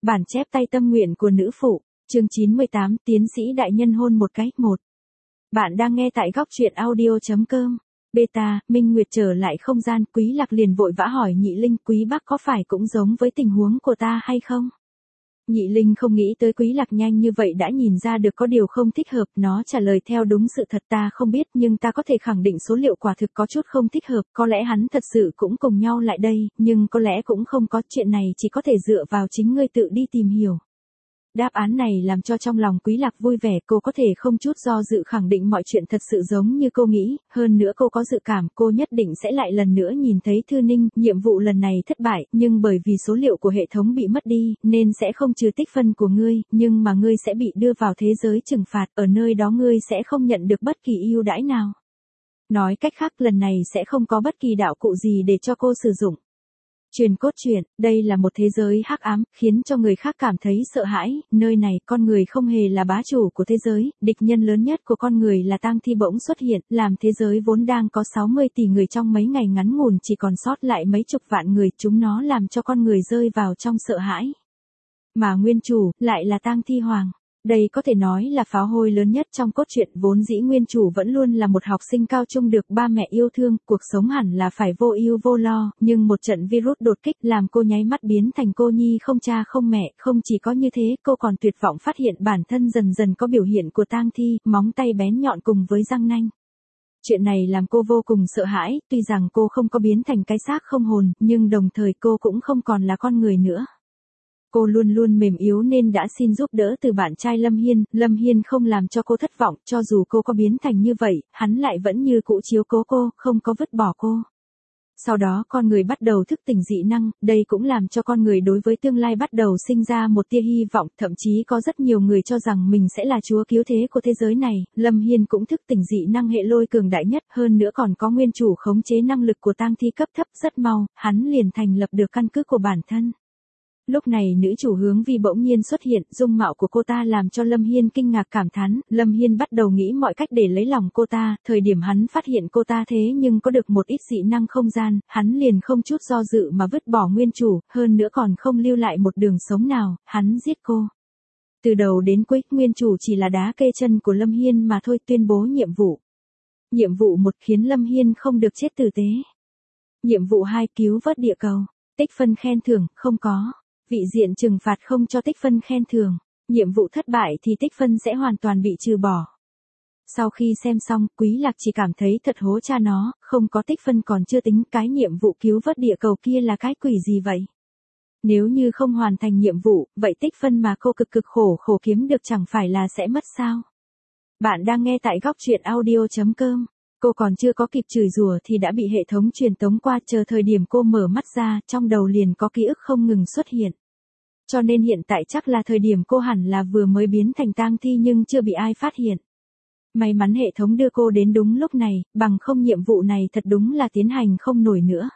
Bản chép tay tâm nguyện của nữ phụ, chương 98, tiến sĩ đại nhân hôn một cái, 1. Bạn đang nghe tại góc truyện audio.com. Beta, Minh Nguyệt trở lại không gian, Quý Lạc liền vội vã hỏi Nhị Linh, Quý Bác có phải cũng giống với tình huống của ta hay không? Nhị Linh không nghĩ tới Quý Lạc nhanh như vậy đã nhìn ra được có điều không thích hợp, nó trả lời theo đúng sự thật, ta không biết nhưng ta có thể khẳng định số liệu quả thực có chút không thích hợp, có lẽ hắn thật sự cũng cùng nhau lại đây, nhưng có lẽ cũng không có, chuyện này chỉ có thể dựa vào chính ngươi tự đi tìm hiểu. Đáp án này làm cho trong lòng Quý Lạc vui vẻ, cô có thể không chút do dự khẳng định mọi chuyện thật sự giống như cô nghĩ, hơn nữa cô có dự cảm cô nhất định sẽ lại lần nữa nhìn thấy Thư Ninh, nhiệm vụ lần này thất bại, nhưng bởi vì số liệu của hệ thống bị mất đi, nên sẽ không trừ tích phân của ngươi, nhưng mà ngươi sẽ bị đưa vào thế giới trừng phạt, ở nơi đó ngươi sẽ không nhận được bất kỳ ưu đãi nào. Nói cách khác lần này sẽ không có bất kỳ đạo cụ gì để cho cô sử dụng. Truyền cốt truyện, đây là một thế giới hắc ám, khiến cho người khác cảm thấy sợ hãi, nơi này con người không hề là bá chủ của thế giới, địch nhân lớn nhất của con người là tang thi bỗng xuất hiện, làm thế giới vốn đang có 60 tỷ người trong mấy ngày ngắn ngủn chỉ còn sót lại mấy chục vạn người, chúng nó làm cho con người rơi vào trong sợ hãi. Mà nguyên chủ, lại là tang thi hoàng. Đây có thể nói là pháo hôi lớn nhất trong cốt truyện, vốn dĩ nguyên chủ vẫn luôn là một học sinh cao trung được ba mẹ yêu thương, cuộc sống hẳn là phải vô ưu vô lo, nhưng một trận virus đột kích làm cô nháy mắt biến thành cô nhi không cha không mẹ, không chỉ có như thế, cô còn tuyệt vọng phát hiện bản thân dần dần có biểu hiện của tang thi, móng tay bén nhọn cùng với răng nanh. Chuyện này làm cô vô cùng sợ hãi, tuy rằng cô không có biến thành cái xác không hồn, nhưng đồng thời cô cũng không còn là con người nữa. Cô luôn luôn mềm yếu nên đã xin giúp đỡ từ bạn trai Lâm Hiên không làm cho cô thất vọng, cho dù cô có biến thành như vậy, hắn lại vẫn như cũ chiếu cố cô, không có vứt bỏ cô. Sau đó con người bắt đầu thức tỉnh dị năng, đây cũng làm cho con người đối với tương lai bắt đầu sinh ra một tia hy vọng, thậm chí có rất nhiều người cho rằng mình sẽ là chúa cứu thế của thế giới này. Lâm Hiên cũng thức tỉnh dị năng hệ lôi cường đại nhất, hơn nữa còn có nguyên chủ khống chế năng lực của tang thi cấp thấp, rất mau, hắn liền thành lập được căn cứ của bản thân. Lúc này nữ chủ Hướng Vi bỗng nhiên xuất hiện, dung mạo của cô ta làm cho Lâm Hiên kinh ngạc cảm thán, Lâm Hiên bắt đầu nghĩ mọi cách để lấy lòng cô ta, thời điểm hắn phát hiện cô ta thế nhưng có được một ít dị năng không gian, hắn liền không chút do dự mà vứt bỏ nguyên chủ, hơn nữa còn không lưu lại một đường sống nào, hắn giết cô. Từ đầu đến cuối, nguyên chủ chỉ là đá kê chân của Lâm Hiên mà thôi, tuyên bố nhiệm vụ. Nhiệm vụ 1 khiến Lâm Hiên không được chết tử tế. Nhiệm vụ 2 cứu vớt địa cầu. Tích phân khen thưởng, không có. Vị diện trừng phạt không cho tích phân khen thưởng. Nhiệm vụ thất bại thì tích phân sẽ hoàn toàn bị trừ bỏ. Sau khi xem xong, Quý Lạc chỉ cảm thấy thật hố cha nó, không có tích phân còn chưa tính, cái nhiệm vụ cứu vớt địa cầu kia là cái quỷ gì vậy? Nếu như không hoàn thành nhiệm vụ, vậy tích phân mà cô cực khổ kiếm được chẳng phải là sẽ mất sao? Bạn đang nghe tại góc truyện audio.com. Cô còn chưa có kịp chửi rủa thì đã bị hệ thống truyền tống qua, chờ thời điểm cô mở mắt ra, trong đầu liền có ký ức không ngừng xuất hiện. Cho nên hiện tại chắc là thời điểm cô hẳn là vừa mới biến thành tang thi nhưng chưa bị ai phát hiện. May mắn hệ thống đưa cô đến đúng lúc này, bằng không nhiệm vụ này thật đúng là tiến hành không nổi nữa.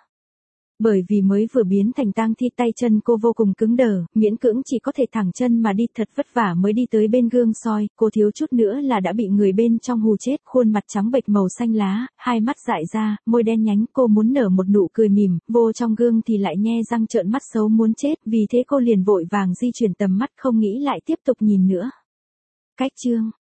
Bởi vì mới vừa biến thành tang thi, tay chân cô vô cùng cứng đờ, miễn cưỡng chỉ có thể thẳng chân mà đi, thật vất vả mới đi tới bên gương soi, cô thiếu chút nữa là đã bị người bên trong hù chết, khuôn mặt trắng bệch màu xanh lá, hai mắt dại ra, môi đen nhánh, cô muốn nở một nụ cười mỉm, vô trong gương thì lại nhe răng trợn mắt xấu muốn chết, vì thế cô liền vội vàng di chuyển tầm mắt, không nghĩ lại tiếp tục nhìn nữa. Cách chương